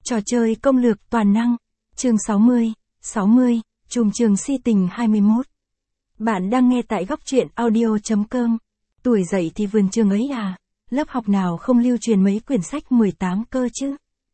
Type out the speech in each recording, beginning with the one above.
Trò chơi công lược toàn năng. Chương 60, Trùm trường si tình 21. Bạn đang nghe tại góc truyện audio.com. Tuổi dậy thì vườn trường ấy à, lớp học nào không lưu truyền mấy quyển sách 18 cơ chứ.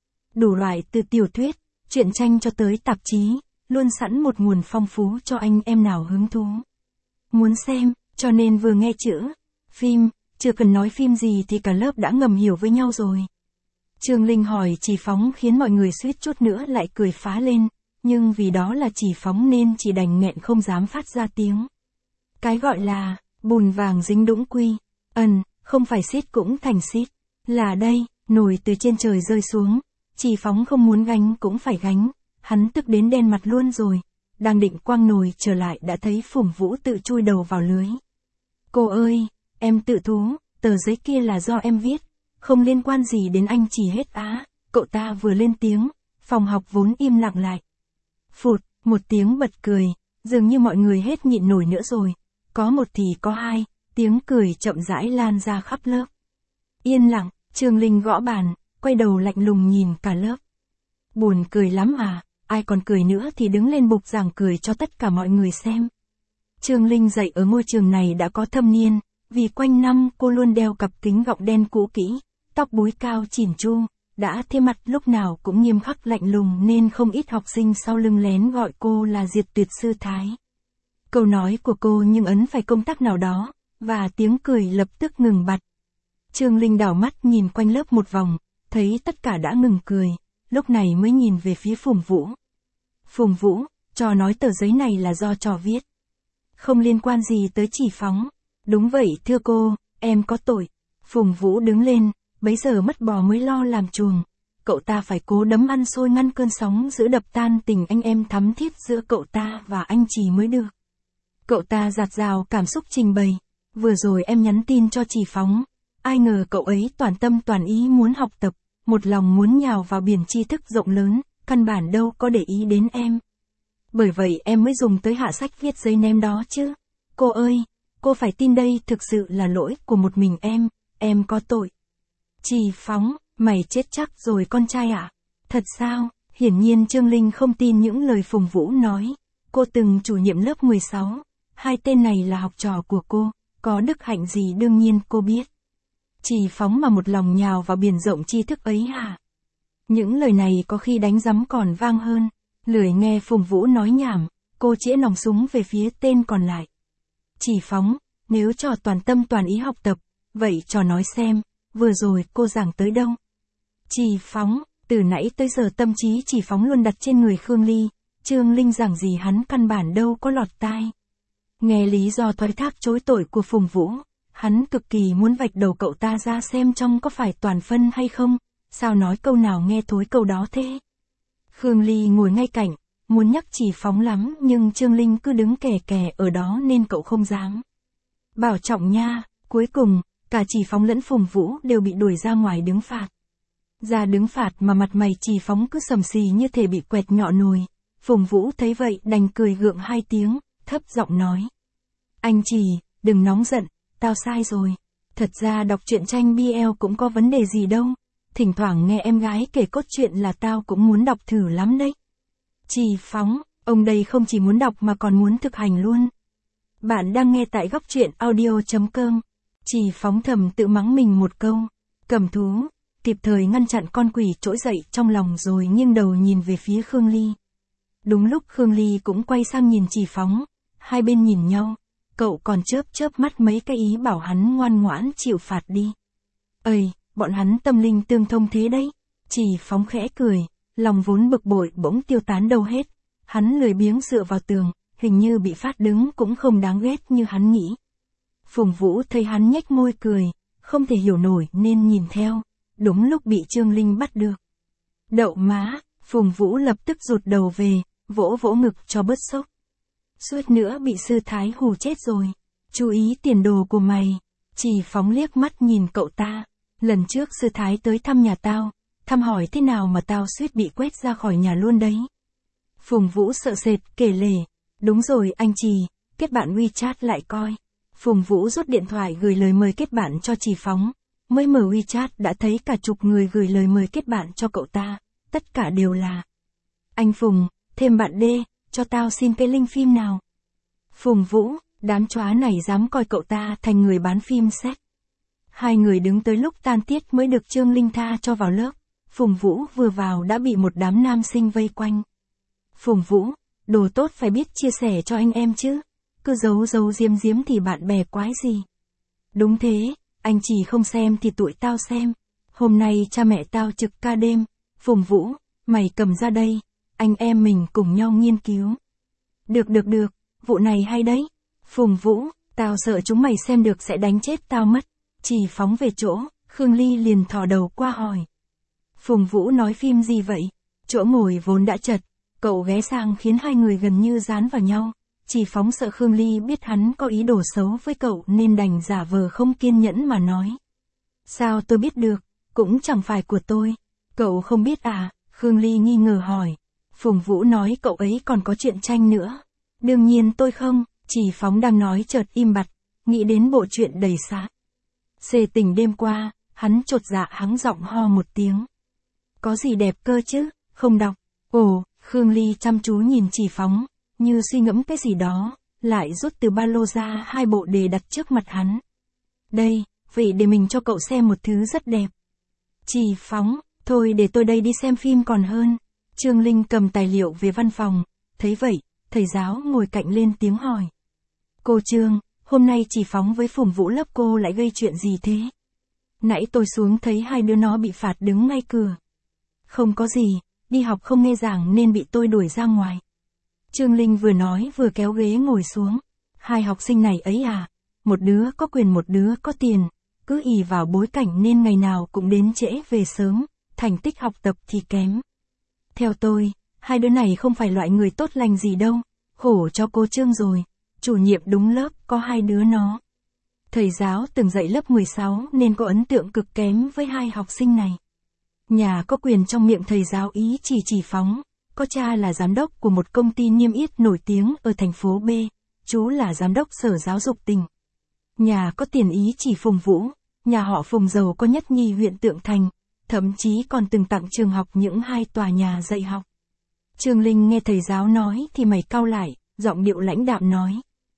Đủ loại từ tiểu thuyết, truyện tranh cho tới tạp chí, luôn sẵn một nguồn phong phú cho anh em nào hứng thú. Muốn xem, cho nên vừa nghe chữ phim, chưa cần nói phim gì thì cả lớp đã ngầm hiểu với nhau rồi. Trương Linh hỏi Chỉ Phóng khiến mọi người suýt chút nữa lại cười phá lên, nhưng vì đó là Chỉ Phóng nên chỉ đành nghẹn không dám phát ra tiếng. Cái gọi là bùn vàng dính đũng quy, không phải xít cũng thành xít, là đây, nồi từ trên trời rơi xuống, Chỉ Phóng không muốn gánh cũng phải gánh, hắn tức đến đen mặt luôn rồi, đang định quăng nồi trở lại đã thấy Phùng Vũ tự chui đầu vào lưới. Cô ơi, em tự thú, tờ giấy kia là do em viết, không liên quan gì đến anh Chỉ hết á. Cậu ta vừa lên tiếng, phòng học vốn im lặng lại. Phụt, một tiếng bật cười, dường như mọi người hết nhịn nổi nữa rồi. Có một thì có hai, tiếng cười chậm rãi lan ra khắp lớp. Yên lặng, Trương Linh gõ bàn, quay đầu lạnh lùng nhìn cả lớp. Buồn cười lắm à, ai còn cười nữa thì đứng lên bục giảng cười cho tất cả mọi người xem. Trương Linh dạy ở ngôi trường này đã có thâm niên, vì quanh năm cô luôn đeo cặp kính gọng đen cũ kỹ, tóc búi cao chỉn chu, đã thế mặt lúc nào cũng nghiêm khắc lạnh lùng nên không ít học sinh sau lưng lén gọi cô là Diệt Tuyệt Sư Thái. Câu nói của cô nhưng ấn phải công tắc nào đó, và tiếng cười lập tức ngừng bặt. Trương Linh đảo mắt nhìn quanh lớp một vòng, thấy tất cả đã ngừng cười, lúc này mới nhìn về phía Phùng Vũ. Phùng Vũ, trò nói tờ giấy này là do trò viết. Không liên quan gì tới Chỉ Phóng. Đúng vậy thưa cô, em có tội. Phùng Vũ đứng lên, bấy giờ mất bò mới lo làm chuồng. Cậu ta phải cố đấm ăn xôi ngăn cơn sóng giữa đập tan tình anh em thắm thiết giữa cậu ta và anh Chỉ mới được. Cậu ta dạt dào cảm xúc trình bày. Vừa rồi em nhắn tin cho Chỉ Phóng. Ai ngờ cậu ấy toàn tâm toàn ý muốn học tập, một lòng muốn nhào vào biển tri thức rộng lớn, căn bản đâu có để ý đến em. Bởi vậy em mới dùng tới hạ sách viết giấy ném đó chứ. Cô ơi, cô phải tin đây thực sự là lỗi của một mình em có tội. Chỉ Phóng, mày chết chắc rồi con trai ạ. Thật sao? Hiển nhiên Trương Linh không tin những lời Phùng Vũ nói. Cô từng chủ nhiệm lớp 16, hai tên này là học trò của cô, có đức hạnh gì đương nhiên cô biết. Chỉ Phóng mà một lòng nhào vào biển rộng tri thức ấy hả? Những lời này có khi đánh rắm còn vang hơn. Lười nghe Phùng Vũ nói nhảm, cô chĩa nòng súng về phía tên còn lại. Chỉ Phóng, nếu trò toàn tâm toàn ý học tập, vậy trò nói xem, vừa rồi cô giảng tới đâu? Chỉ Phóng, từ nãy tới giờ tâm trí Chỉ Phóng luôn đặt trên người Khương Ly, Trương Linh giảng gì hắn căn bản đâu có lọt tai. Nghe lý do thoái thác chối tội của Phùng Vũ, hắn cực kỳ muốn vạch đầu cậu ta ra xem trong có phải toàn phân hay không, sao nói câu nào nghe thối câu đó thế. Khương Ly ngồi ngay cạnh, muốn nhắc Chỉ Phóng lắm nhưng Trương Linh cứ đứng kè kè ở đó nên cậu không dám. Bảo trọng nha, cuối cùng, cả Chỉ Phóng lẫn Phùng Vũ đều bị đuổi ra ngoài đứng phạt. Ra đứng phạt mà mặt mày Chỉ Phóng cứ sầm xì như thể bị quẹt nhọ nồi. Phùng Vũ thấy vậy đành cười gượng hai tiếng, thấp giọng nói. Anh Chỉ, đừng nóng giận, tao sai rồi. Thật ra đọc truyện tranh BL cũng có vấn đề gì đâu. Thỉnh thoảng nghe em gái kể cốt truyện là tao cũng muốn đọc thử lắm đấy. Chỉ Phóng, ông đây không chỉ muốn đọc mà còn muốn thực hành luôn. Bạn đang nghe tại góc truyện audio.com. Chỉ Phóng thầm tự mắng mình một câu. Cầm thú, kịp thời ngăn chặn con quỷ trỗi dậy trong lòng rồi nghiêng đầu nhìn về phía Khương Ly. Đúng lúc Khương Ly cũng quay sang nhìn Chỉ Phóng, hai bên nhìn nhau, cậu còn chớp mắt mấy cái ý bảo hắn ngoan ngoãn chịu phạt đi. Ơi, bọn hắn tâm linh tương thông thế đấy. Chỉ Phóng khẽ cười, lòng vốn bực bội bỗng tiêu tán đâu hết. Hắn lười biếng dựa vào tường, hình như bị phát đứng cũng không đáng ghét như hắn nghĩ. Phùng Vũ thấy hắn nhếch môi cười, không thể hiểu nổi nên nhìn theo, đúng lúc bị Trương Linh bắt được. Đậu má, Phùng Vũ lập tức rụt đầu về, vỗ vỗ ngực cho bớt sốc. Suýt nữa bị sư thái hù chết rồi. Chú ý tiền đồ của mày. Chỉ Phóng liếc mắt nhìn cậu ta. Lần trước sư thái tới thăm nhà tao, thăm hỏi thế nào mà tao suýt bị quét ra khỏi nhà luôn đấy. Phùng Vũ sợ sệt kể lể. Đúng rồi anh Chỉ, kết bạn WeChat lại coi. Phùng Vũ rút điện thoại gửi lời mời kết bạn cho Chỉ Phóng. Mới mở WeChat đã thấy cả chục người gửi lời mời kết bạn cho cậu ta. tất cả đều là. Anh Phùng, thêm bạn D, cho tao xin cái link phim nào. Phùng Vũ, đám chóa này dám coi cậu ta thành người bán phim xét. Hai người đứng tới lúc tan tiết mới được Trương Linh tha cho vào lớp. Phùng Vũ vừa vào đã bị một đám nam sinh vây quanh. Phùng Vũ, đồ tốt phải biết chia sẻ cho anh em chứ. Cứ giấu giấu giếm giếm thì bạn bè quái gì. Đúng thế, anh chỉ không xem thì tụi tao xem. Hôm nay cha mẹ tao trực ca đêm. Phùng Vũ, mày cầm ra đây. Anh em mình cùng nhau nghiên cứu. Được, vụ này hay đấy. Phùng Vũ, tao sợ chúng mày xem được sẽ đánh chết tao mất. Chỉ phóng về chỗ, Khương Ly liền thò đầu qua hỏi. Phùng Vũ nói phim gì vậy? Chỗ ngồi vốn đã chật, cậu ghé sang khiến hai người gần như dán vào nhau. Chỉ phóng sợ Khương Ly biết hắn có ý đồ xấu với cậu nên đành giả vờ không kiên nhẫn mà nói. Sao tôi biết được, cũng chẳng phải của tôi. Cậu không biết à? Khương Ly nghi ngờ hỏi. Phùng Vũ nói cậu ấy còn có chuyện tranh nữa. Đương nhiên tôi không, Chỉ Phóng đang nói chợt im bặt, nghĩ đến bộ chuyện đầy xá. Xê tình đêm qua, hắn chột dạ hắng giọng ho một tiếng. Có gì đẹp cơ chứ, không đọc. Ồ, Khương Ly chăm chú nhìn Chỉ Phóng, như suy ngẫm cái gì đó, lại rút từ ba lô ra 2 bộ đề đặt trước mặt hắn. Đây, vậy để mình cho cậu xem một thứ rất đẹp. Chỉ Phóng, thôi để tôi đây đi xem phim còn hơn. Trương Linh cầm tài liệu về văn phòng, thấy vậy, thầy giáo ngồi cạnh lên tiếng hỏi. Cô Trương, hôm nay Chỉ Phóng với Phùng Vũ lớp cô lại gây chuyện gì thế? Nãy tôi xuống thấy hai đứa nó bị phạt đứng ngay cửa. Không có gì, đi học không nghe giảng nên bị tôi đuổi ra ngoài. Trương Linh vừa nói vừa kéo ghế ngồi xuống. Hai học sinh này ấy à, một đứa có quyền một đứa có tiền, cứ ỷ vào bối cảnh nên ngày nào cũng đến trễ về sớm, thành tích học tập thì kém. Theo tôi, hai đứa này không phải loại người tốt lành gì đâu, khổ cho cô Trương rồi, chủ nhiệm đúng lớp có hai đứa nó. Thầy giáo từng dạy lớp 16 nên có ấn tượng cực kém với hai học sinh này. Nhà có quyền trong miệng thầy giáo ý Chỉ Phóng, có cha là giám đốc của một công ty niêm yết nổi tiếng ở thành phố B, chú là giám đốc sở giáo dục tỉnh. Nhà có tiền ý chỉ Phùng Vũ, nhà họ Phùng giàu có nhất nhì huyện Tượng Thành, thậm chí còn từng tặng trường học những 2 tòa nhà dạy học. Trương Linh nghe thầy giáo nói thì mày cau lại, giọng điệu lãnh đạm nói.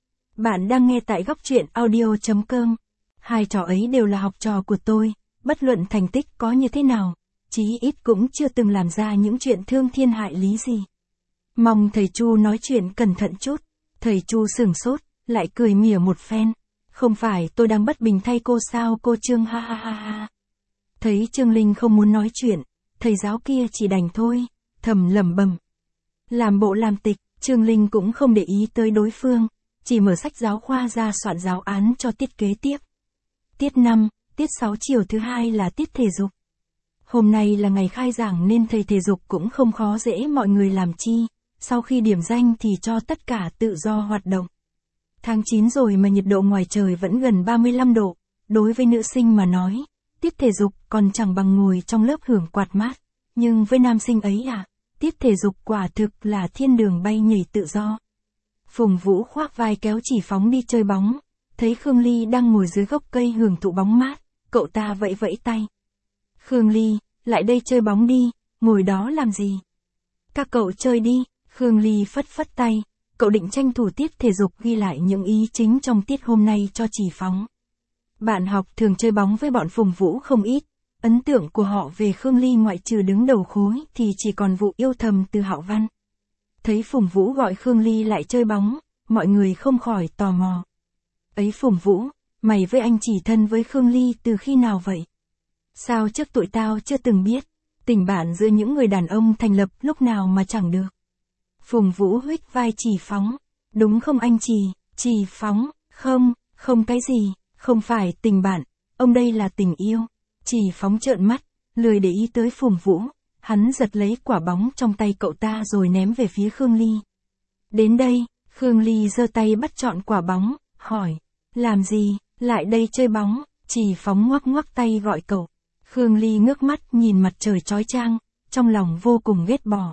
Bạn đang nghe tại góc truyện audio.com. Hai trò ấy đều là học trò của tôi, bất luận thành tích có như thế nào, chí ít cũng chưa từng làm ra những chuyện thương thiên hại lý gì. Mong thầy Chu nói chuyện cẩn thận chút. Thầy Chu sửng sốt, lại cười mỉa một phen. Không phải tôi đang bất bình thay cô sao cô Trương, ha ha ha ha. Thấy Trương Linh không muốn nói chuyện, thầy giáo kia chỉ đành thôi, thầm lẩm bẩm. Làm bộ làm tịch, Trương Linh cũng không để ý tới đối phương, chỉ mở sách giáo khoa ra soạn giáo án cho tiết kế tiếp. Tiết 5, tiết 6 chiều thứ 2 là tiết thể dục. Hôm nay là ngày khai giảng nên thầy thể dục cũng không khó dễ mọi người làm chi, sau khi điểm danh thì cho tất cả tự do hoạt động. Tháng 9 rồi mà nhiệt độ ngoài trời vẫn gần 35 độ, đối với nữ sinh mà nói, tiết thể dục còn chẳng bằng ngồi trong lớp hưởng quạt mát, nhưng với nam sinh ấy à, tiết thể dục quả thực là thiên đường bay nhảy tự do. Phùng Vũ khoác vai kéo Chỉ Phóng đi chơi bóng, thấy Khương Ly đang ngồi dưới gốc cây hưởng thụ bóng mát, cậu ta vẫy vẫy tay. Khương Ly, lại đây chơi bóng đi, ngồi đó làm gì? Các cậu chơi đi, Khương Ly phất phất tay, cậu định tranh thủ tiết thể dục ghi lại những ý chính trong tiết hôm nay cho Chỉ Phóng. Bạn học thường chơi bóng với bọn Phùng Vũ không ít, ấn tượng của họ về Khương Ly ngoại trừ đứng đầu khối thì chỉ còn vụ yêu thầm từ Hạo Văn. Thấy Phùng Vũ gọi Khương Ly lại chơi bóng, mọi người không khỏi tò mò. Ấy Phùng Vũ, mày với anh chỉ thân với Khương Ly từ khi nào vậy? Sao trước tụi tao chưa từng biết, tình bạn giữa những người đàn ông thành lập lúc nào mà chẳng được. Phùng Vũ huých vai Chỉ Phóng, đúng không anh Chỉ Phóng, không cái gì, không phải tình bạn, ông đây là tình yêu. Chỉ Phóng trợn mắt, lười để ý tới Phùng Vũ, hắn giật lấy quả bóng trong tay cậu ta rồi ném về phía Khương Ly. Đến đây, Khương Ly giơ tay bắt trọn quả bóng, hỏi, làm gì, lại đây chơi bóng, Chỉ Phóng ngoắc ngoắc tay gọi cậu. Khương Ly ngước mắt nhìn mặt trời chói chang, trong lòng vô cùng ghét bỏ.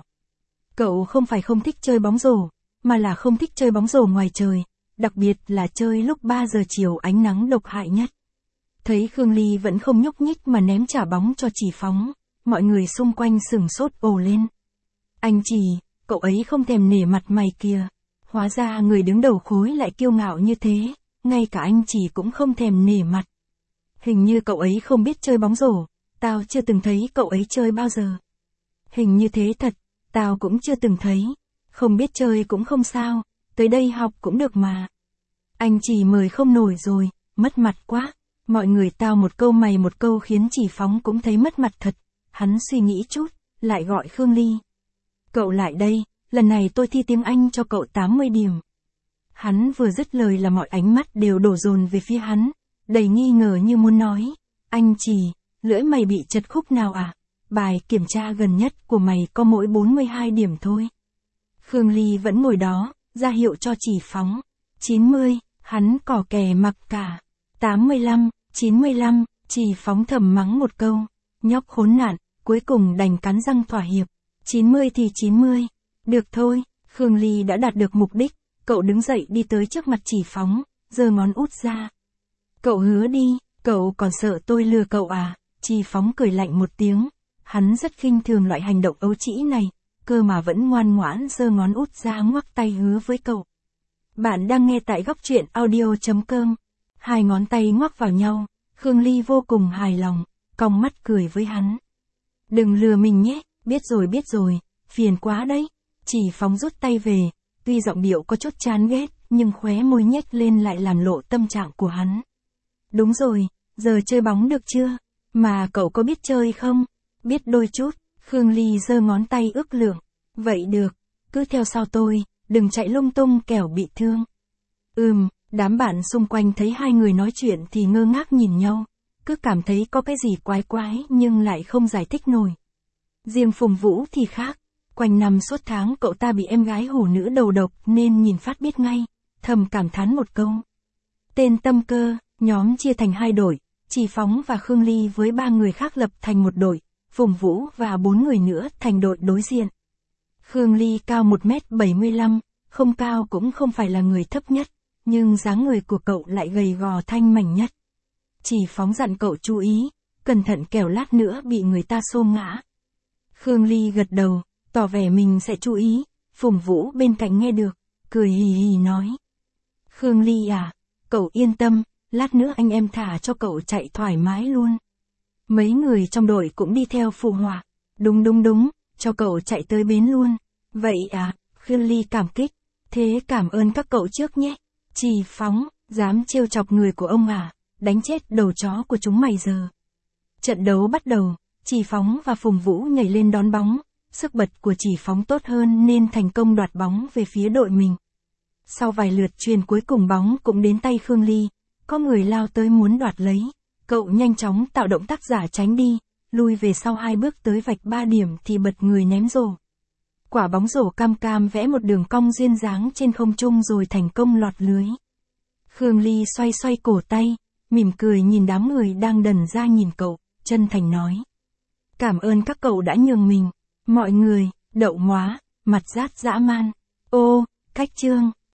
Cậu không phải không thích chơi bóng rổ, mà là không thích chơi bóng rổ ngoài trời, đặc biệt là chơi lúc 3 giờ chiều ánh nắng độc hại nhất. Thấy Khương Ly vẫn không nhúc nhích mà ném trả bóng cho Chỉ Phóng, mọi người xung quanh sửng sốt ồ lên. Anh Chỉ, cậu ấy không thèm nể mặt mày kìa. Hóa ra người đứng đầu khối lại kiêu ngạo như thế, ngay cả anh Chỉ cũng không thèm nể mặt. Hình như cậu ấy không biết chơi bóng rổ, tao chưa từng thấy cậu ấy chơi bao giờ. Hình như thế thật, tao cũng chưa từng thấy. Không biết chơi cũng không sao, tới đây học cũng được mà. Anh Chỉ mời không nổi rồi, mất mặt quá. Mọi người tao một câu mày một câu khiến Chỉ Phóng cũng thấy mất mặt thật. Hắn suy nghĩ chút, lại gọi Khương Ly. Cậu lại đây, lần này tôi thi tiếng Anh cho cậu 80 điểm. Hắn vừa dứt lời là mọi ánh mắt đều đổ dồn về phía hắn, đầy nghi ngờ như muốn nói. Anh Chỉ, lưỡi mày bị chật khúc nào à? Bài kiểm tra gần nhất của mày có mỗi 42 điểm thôi. Khương Ly vẫn ngồi đó, ra hiệu cho Chỉ Phóng. 90, hắn cỏ kè mặc cả. 85, 95, Chỉ Phóng thầm mắng một câu. Nhóc khốn nạn, cuối cùng đành cắn răng thỏa hiệp. 90 thì 90. Được thôi, Khương Ly đã đạt được mục đích. Cậu đứng dậy đi tới trước mặt Chỉ Phóng, giơ ngón út ra. Cậu hứa đi, cậu còn sợ tôi lừa cậu à? Chỉ Phóng cười lạnh một tiếng. Hắn rất khinh thường loại hành động ấu trĩ này, cơ mà vẫn ngoan ngoãn giơ ngón út ra ngoắc tay hứa với cậu. Bạn đang nghe tại góc truyện audio.com. Hai ngón tay ngoắc vào nhau, Khương Ly vô cùng hài lòng, cong mắt cười với hắn. Đừng lừa mình nhé, biết rồi, phiền quá đấy. Chỉ Phóng rút tay về, tuy giọng điệu có chút chán ghét, nhưng khóe môi nhếch lên lại làm lộ tâm trạng của hắn. Đúng rồi, giờ chơi bóng được chưa? Mà cậu có biết chơi không? Biết đôi chút, Khương Ly giơ ngón tay ước lượng. Vậy được, cứ theo sau tôi, đừng chạy lung tung kẻo bị thương. Đám bạn xung quanh thấy hai người nói chuyện thì ngơ ngác nhìn nhau, cứ cảm thấy có cái gì quái quái nhưng lại không giải thích nổi. Riêng Phùng Vũ thì khác, quanh năm suốt tháng cậu ta bị em gái hủ nữ đầu độc nên nhìn phát biết ngay, thầm cảm thán một câu. Tên Tâm Cơ, nhóm chia thành hai đội, Chỉ Phóng và Khương Ly với 3 người khác lập thành một đội, Phùng Vũ và 4 người nữa thành đội đối diện. Khương Ly cao 1m75, không cao cũng không phải là người thấp nhất, nhưng dáng người của cậu lại gầy gò thanh mảnh nhất. Chỉ Phóng dặn cậu chú ý, cẩn thận kẻo lát nữa bị người ta xô ngã. Khương Ly gật đầu, tỏ vẻ mình sẽ chú ý. Phùng Vũ bên cạnh nghe được, cười hì hì nói. Khương Ly à, cậu yên tâm, lát nữa anh em thả cho cậu chạy thoải mái luôn. Mấy người trong đội cũng đi theo phụ họa. Đúng, cho cậu chạy tới bến luôn. Vậy à, Khương Ly cảm kích. Thế cảm ơn các cậu trước nhé. Chỉ Phóng, dám trêu chọc người của ông à, đánh chết đầu chó của chúng mày giờ. Trận đấu bắt đầu, Chỉ Phóng và Phùng Vũ nhảy lên đón bóng. Sức bật của Chỉ Phóng tốt hơn nên thành công đoạt bóng về phía đội mình. Sau vài lượt chuyền cuối cùng bóng cũng đến tay Khương Ly, có người lao tới muốn đoạt lấy. Cậu nhanh chóng tạo động tác giả tránh đi, lui về sau 2 bước tới vạch 3 điểm thì bật người ném rổ. Quả bóng rổ cam cam vẽ một đường cong duyên dáng trên không trung rồi thành công lọt lưới. Khương Ly xoay cổ tay, mỉm cười nhìn đám người đang đần ra nhìn cậu, chân thành nói. Cảm ơn các cậu đã nhường mình. Mọi người, đậu móa, mặt rát dã man. Ô, cách chương.